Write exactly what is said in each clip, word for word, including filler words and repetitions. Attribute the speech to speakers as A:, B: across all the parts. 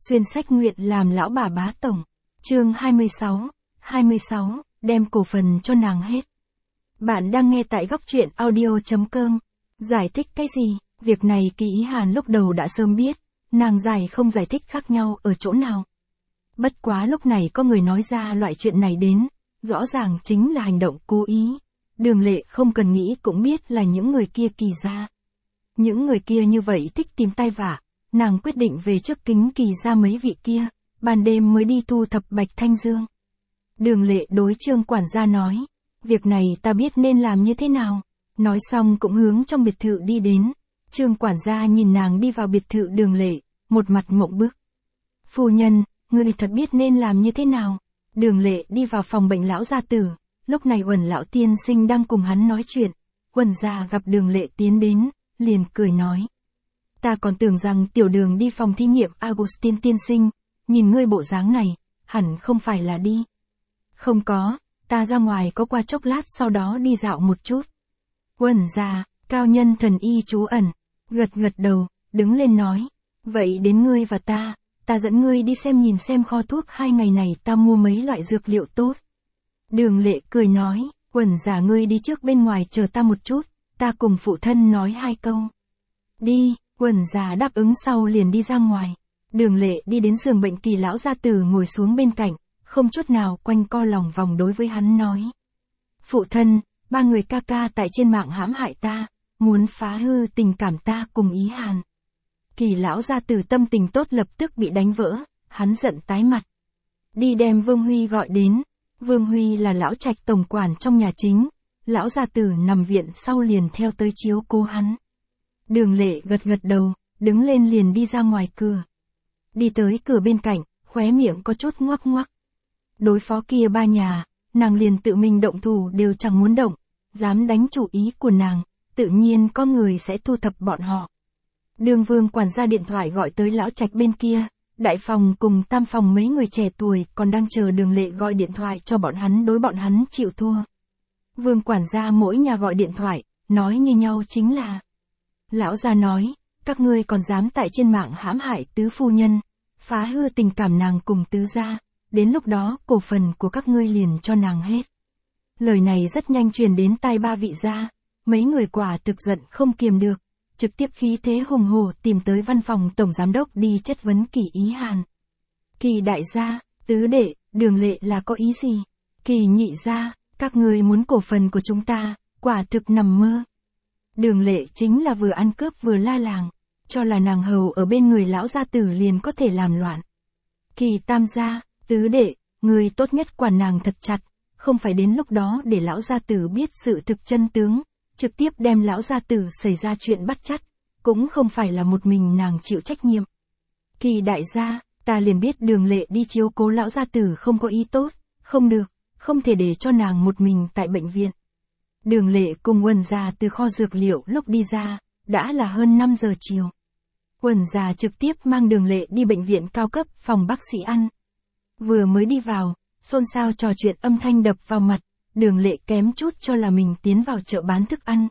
A: Xuyên sách nguyện làm lão bà bá tổng. Chương hai mươi sáu, hai mươi sáu, đem cổ phần cho nàng hết. Bạn đang nghe tại góc truyện audio chấm com. Giải thích cái gì? Việc này Kỳ Ý Hàn lúc đầu đã sớm biết, nàng giải không giải thích khác nhau ở chỗ nào. Bất quá lúc này có người nói ra loại chuyện này đến, rõ ràng chính là hành động cố ý. Đường Lệ không cần nghĩ cũng biết là những người kia Kỳ gia. Những người kia như vậy thích tìm tai vạ, nàng quyết định về trước kính Kỳ gia mấy vị kia, ban đêm mới đi thu thập Bạch Thanh Dương. Đường Lệ đối Trương quản gia nói, việc này ta biết nên làm như thế nào. Nói xong cũng hướng trong biệt thự đi đến. Trương quản gia nhìn nàng đi vào biệt thự Đường Lệ, một mặt mộng bức. Phu nhân, ngươi thật biết nên làm như thế nào. Đường Lệ đi vào phòng bệnh lão gia tử, lúc này Uẩn lão tiên sinh đang cùng hắn nói chuyện. Uẩn gia gặp Đường Lệ tiến đến, liền cười nói. Ta còn tưởng rằng tiểu Đường đi phòng thí nghiệm Augustin tiên sinh, nhìn ngươi bộ dáng này, hẳn không phải là đi. Không có, ta ra ngoài có qua chốc lát sau đó đi dạo một chút. Uẩn gia, cao nhân thần y trú ẩn, gật gật đầu, đứng lên nói. Vậy đến ngươi và ta, ta dẫn ngươi đi xem nhìn xem kho thuốc hai ngày này ta mua mấy loại dược liệu tốt. Đường Lệ cười nói, Uẩn gia ngươi đi trước bên ngoài chờ ta một chút, ta cùng phụ thân nói hai câu. Đi, Uẩn gia đáp ứng sau liền đi ra ngoài. Đường Lệ đi đến giường bệnh Kỳ lão gia tử ngồi xuống bên cạnh, không chút nào quanh co lòng vòng đối với hắn nói. Phụ thân, ba người ca ca tại trên mạng hãm hại ta, muốn phá hư tình cảm ta cùng Ý Hàn. Kỳ lão gia tử tâm tình tốt lập tức bị đánh vỡ, hắn giận tái mặt. Đi đem Vương Huy gọi đến. Vương Huy là lão trạch tổng quản trong nhà chính, lão gia tử nằm viện sau liền theo tới chiếu cố hắn. Đường Lệ gật gật đầu, đứng lên liền đi ra ngoài cửa. Đi tới cửa bên cạnh, khóe miệng có chút ngoắc ngoắc. Đối phó kia ba nhà, nàng liền tự mình động thủ đều chẳng muốn động, dám đánh chủ ý của nàng, tự nhiên có người sẽ thu thập bọn họ. Đường Vương quản gia điện thoại gọi tới lão trạch bên kia, đại phòng cùng tam phòng mấy người trẻ tuổi còn đang chờ Đường Lệ gọi điện thoại cho bọn hắn đối bọn hắn chịu thua. Vương quản gia mỗi nhà gọi điện thoại, nói như nhau chính là. Lão gia nói, các ngươi còn dám tại trên mạng hãm hại tứ phu nhân, phá hư tình cảm nàng cùng tứ gia, đến lúc đó cổ phần của các ngươi liền cho nàng hết. Lời này rất nhanh truyền đến tai ba vị gia, mấy người quả thực giận không kiềm được, trực tiếp khí thế hùng hổ tìm tới văn phòng tổng giám đốc đi chất vấn Kỳ Ý Hàn. Kỳ đại gia, tứ đệ, Đường Lệ là có ý gì? Kỳ nhị gia, các ngươi muốn cổ phần của chúng ta, quả thực nằm mơ. Đường Lệ chính là vừa ăn cướp vừa la làng, cho là nàng hầu ở bên người lão gia tử liền có thể làm loạn. Kỳ tam gia, tứ đệ, người tốt nhất quản nàng thật chặt, không phải đến lúc đó để lão gia tử biết sự thực chân tướng, trực tiếp đem lão gia tử xảy ra chuyện bắt chắt, cũng không phải là một mình nàng chịu trách nhiệm. Kỳ đại gia, ta liền biết Đường Lệ đi chiếu cố lão gia tử không có ý tốt, không được, không thể để cho nàng một mình tại bệnh viện. Đường Lệ cùng Uẩn gia từ kho dược liệu lúc đi ra, đã là hơn năm giờ chiều. Uẩn gia trực tiếp mang Đường Lệ đi bệnh viện cao cấp phòng bác sĩ ăn. Vừa mới đi vào, xôn xao trò chuyện âm thanh đập vào mặt, Đường Lệ kém chút cho là mình tiến vào chợ bán thức ăn.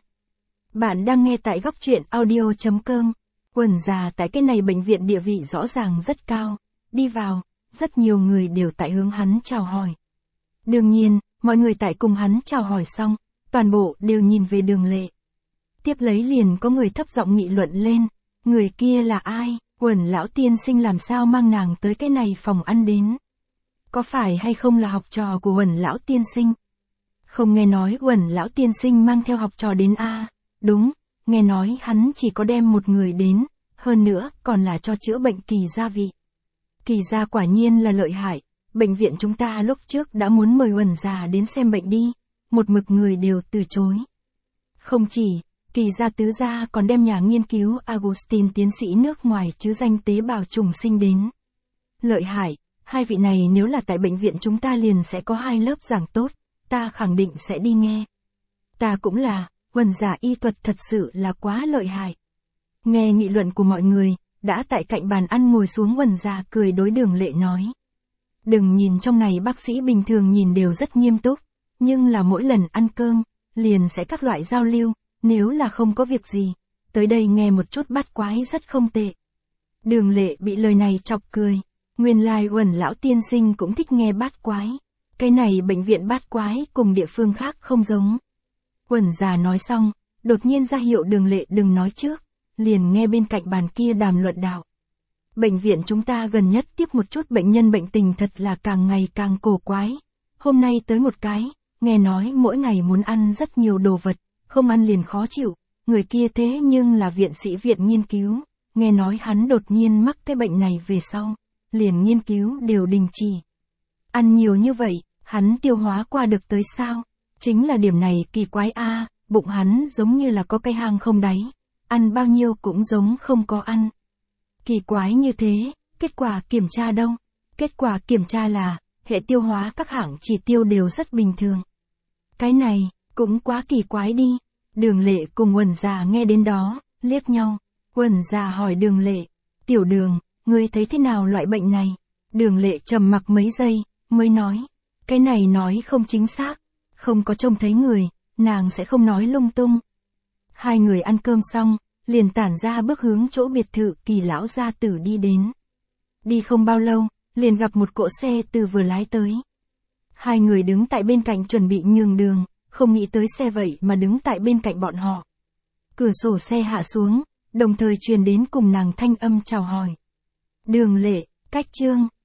A: Bạn đang nghe tại góc truyện audio chấm com. Uẩn gia tại cái này bệnh viện địa vị rõ ràng rất cao, đi vào, rất nhiều người đều tại hướng hắn chào hỏi. Đương nhiên, mọi người tại cùng hắn chào hỏi xong, toàn bộ đều nhìn về Đường Lệ. Tiếp lấy liền có người thấp giọng nghị luận lên, người kia là ai, Uẩn lão tiên sinh làm sao mang nàng tới cái này phòng ăn đến. Có phải hay không là học trò của Uẩn lão tiên sinh? Không nghe nói Uẩn lão tiên sinh mang theo học trò đến a? À, đúng, nghe nói hắn chỉ có đem một người đến, hơn nữa còn là cho chữa bệnh Kỳ gia vị. Kỳ gia quả nhiên là lợi hại, bệnh viện chúng ta lúc trước đã muốn mời Uẩn gia đến xem bệnh đi, một mực người đều từ chối. Không chỉ, Kỳ gia tứ gia còn đem nhà nghiên cứu Augustin tiến sĩ nước ngoài chứ danh tế bào trùng sinh đến. Lợi hại, hai vị này nếu là tại bệnh viện chúng ta liền sẽ có hai lớp giảng tốt, ta khẳng định sẽ đi nghe. Ta cũng là, Uẩn gia y thuật thật sự là quá lợi hại. Nghe nghị luận của mọi người, đã tại cạnh bàn ăn ngồi xuống Uẩn gia cười đối Đường Lệ nói. Đừng nhìn trong này bác sĩ bình thường nhìn đều rất nghiêm túc, nhưng là mỗi lần ăn cơm, liền sẽ các loại giao lưu, nếu là không có việc gì, tới đây nghe một chút bát quái rất không tệ. Đường Lệ bị lời này chọc cười. Nguyên lai Uẩn lão tiên sinh cũng thích nghe bát quái. Cái này bệnh viện bát quái cùng địa phương khác không giống. Uẩn già nói xong, đột nhiên ra hiệu Đường Lệ đừng nói trước, liền nghe bên cạnh bàn kia đàm luận đạo. Bệnh viện chúng ta gần nhất tiếp một chút bệnh nhân bệnh tình thật là càng ngày càng cổ quái. Hôm nay tới một cái, nghe nói mỗi ngày muốn ăn rất nhiều đồ vật, không ăn liền khó chịu. Người kia thế nhưng là viện sĩ viện nghiên cứu, nghe nói hắn đột nhiên mắc cái bệnh này về sau, liền nghiên cứu đều đình chỉ. Ăn nhiều như vậy, hắn tiêu hóa qua được tới sao? Chính là điểm này kỳ quái a, bụng hắn giống như là có cái hang không đáy, ăn bao nhiêu cũng giống không có ăn. Kỳ quái như thế, kết quả kiểm tra đâu? Kết quả kiểm tra là, hệ tiêu hóa các hạng chỉ tiêu đều rất bình thường. Cái này, cũng quá kỳ quái đi. Đường Lệ cùng Uẩn già nghe đến đó, liếc nhau. Uẩn già hỏi Đường Lệ, tiểu Đường, ngươi thấy thế nào loại bệnh này? Đường Lệ trầm mặc mấy giây, mới nói, cái này nói không chính xác, không có trông thấy người, nàng sẽ không nói lung tung. Hai người ăn cơm xong, liền tản ra bước hướng chỗ biệt thự Kỳ lão gia tử đi đến. Đi không bao lâu, liền gặp một cỗ xe từ vừa lái tới. Hai người đứng tại bên cạnh chuẩn bị nhường đường, không nghĩ tới xe vậy mà đứng tại bên cạnh bọn họ. Cửa sổ xe hạ xuống, đồng thời truyền đến cùng nàng thanh âm chào hỏi. Đường Lệ, Cách Trương,